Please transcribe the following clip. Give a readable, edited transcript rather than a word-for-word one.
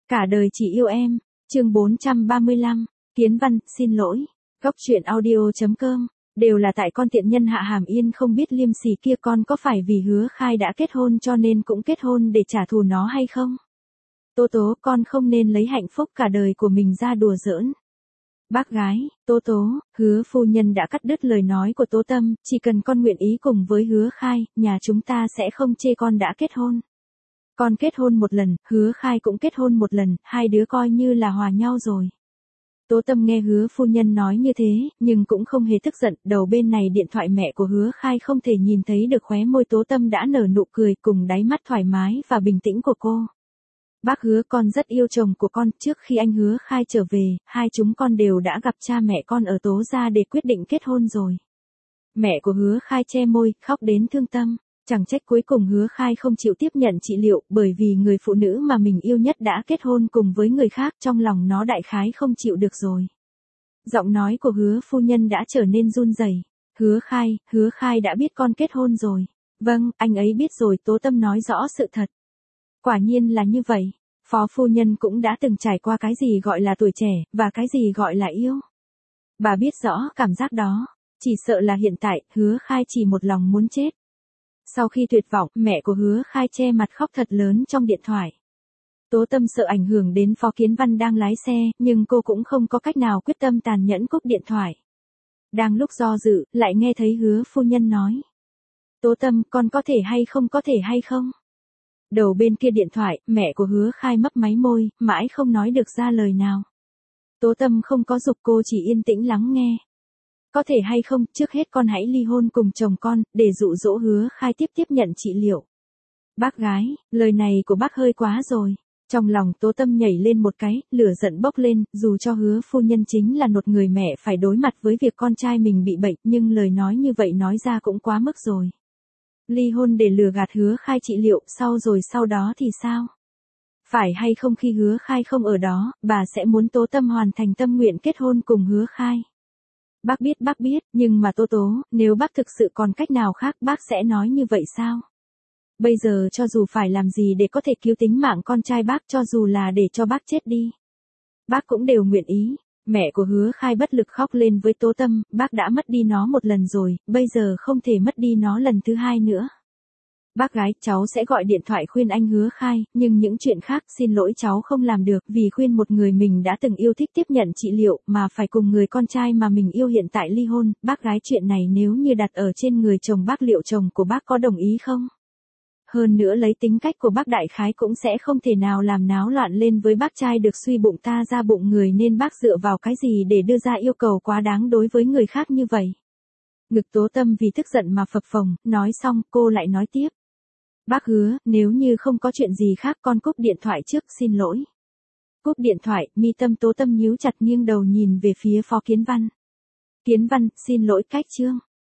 Cả đời chỉ yêu em, chương 435, Kiến Văn, xin lỗi. Góc truyện audio.com, đều là tại con tiện nhân Hạ Hàm Yên không biết liêm sỉ kia con có phải vì Hứa Khai đã kết hôn cho nên cũng kết hôn để trả thù nó hay không? Tố Tố, con không nên lấy hạnh phúc cả đời của mình ra đùa giỡn. Bác gái, Tố Tố, Hứa phu nhân đã cắt đứt lời nói của Tố Tâm, chỉ cần con nguyện ý cùng với Hứa Khai, nhà chúng ta sẽ không chê con đã kết hôn. Con kết hôn một lần, Hứa Khai cũng kết hôn một lần, hai đứa coi như là hòa nhau rồi. Tố Tâm nghe Hứa phu nhân nói như thế, nhưng cũng không hề tức giận, đầu bên này điện thoại mẹ của Hứa Khai không thể nhìn thấy được khóe môi Tố Tâm đã nở nụ cười cùng đáy mắt thoải mái và bình tĩnh của cô. Bác Hứa, con rất yêu chồng của con, trước khi anh Hứa Khai trở về, hai chúng con đều đã gặp cha mẹ con ở Tố gia để quyết định kết hôn rồi. Mẹ của Hứa Khai che môi, khóc đến thương tâm. Chẳng trách cuối cùng Hứa Khai không chịu tiếp nhận trị liệu, bởi vì người phụ nữ mà mình yêu nhất đã kết hôn cùng với người khác, trong lòng nó đại khái không chịu được rồi. Giọng nói của Hứa phu nhân đã trở nên run rẩy. Hứa Khai đã biết con kết hôn rồi. Vâng, anh ấy biết rồi, Tố Tâm nói rõ sự thật. Quả nhiên là như vậy. Phó phu nhân cũng đã từng trải qua cái gì gọi là tuổi trẻ, và cái gì gọi là yêu. Bà biết rõ cảm giác đó. Chỉ sợ là hiện tại, Hứa Khai chỉ một lòng muốn chết. Sau khi tuyệt vọng, mẹ của Hứa Khai che mặt khóc thật lớn trong điện thoại. Tố Tâm sợ ảnh hưởng đến Phó Kiến Văn đang lái xe, nhưng cô cũng không có cách nào quyết tâm tàn nhẫn cúp điện thoại. Đang lúc do dự, lại nghe thấy Hứa phu nhân nói. Tố Tâm, con có thể hay không? Đầu bên kia điện thoại, mẹ của Hứa Khai mấp máy môi, mãi không nói được ra lời nào. Tố Tâm không có giục cô, chỉ yên tĩnh lắng nghe. Có thể hay không, trước hết con hãy ly hôn cùng chồng con, để dụ dỗ Hứa Khai tiếp nhận trị liệu. Bác gái, lời này của bác hơi quá rồi. Trong lòng Tố Tâm nhảy lên một cái, lửa giận bốc lên, dù cho Hứa phu nhân chính là một người mẹ phải đối mặt với việc con trai mình bị bệnh, nhưng lời nói như vậy nói ra cũng quá mức rồi. Ly hôn để lừa gạt Hứa Khai trị liệu, sau đó thì sao? Phải hay không khi Hứa Khai không ở đó, bà sẽ muốn Tố Tâm hoàn thành tâm nguyện kết hôn cùng Hứa Khai. Bác biết, nhưng mà Tố, nếu bác thực sự còn cách nào khác bác sẽ nói như vậy sao? Bây giờ cho dù phải làm gì để có thể cứu tính mạng con trai bác, cho dù là để cho bác chết đi, bác cũng đều nguyện ý. Mẹ của Hứa Khai bất lực khóc lên với Tố Tâm, bác đã mất đi nó một lần rồi, bây giờ không thể mất đi nó lần thứ hai nữa. Bác gái, cháu sẽ gọi điện thoại khuyên anh Hứa Khai, nhưng những chuyện khác xin lỗi cháu không làm được, vì khuyên một người mình đã từng yêu thích tiếp nhận trị liệu mà phải cùng người con trai mà mình yêu hiện tại ly hôn. Bác gái, chuyện này nếu như đặt ở trên người chồng bác, liệu chồng của bác có đồng ý không? Hơn nữa lấy tính cách của bác đại khái cũng sẽ không thể nào làm náo loạn lên với bác trai được suy bụng ta ra bụng người, nên bác dựa vào cái gì để đưa ra yêu cầu quá đáng đối với người khác như vậy? Ngực Tố Tâm vì tức giận mà phập phồng, nói xong cô lại nói tiếp. Bác Hứa, nếu như không có chuyện gì khác con cúp điện thoại trước, xin lỗi. Cúp điện thoại, mi tâm Tố Tâm nhíu chặt, nghiêng đầu nhìn về phía Phó Kiến Văn. Kiến Văn, xin lỗi cách chương.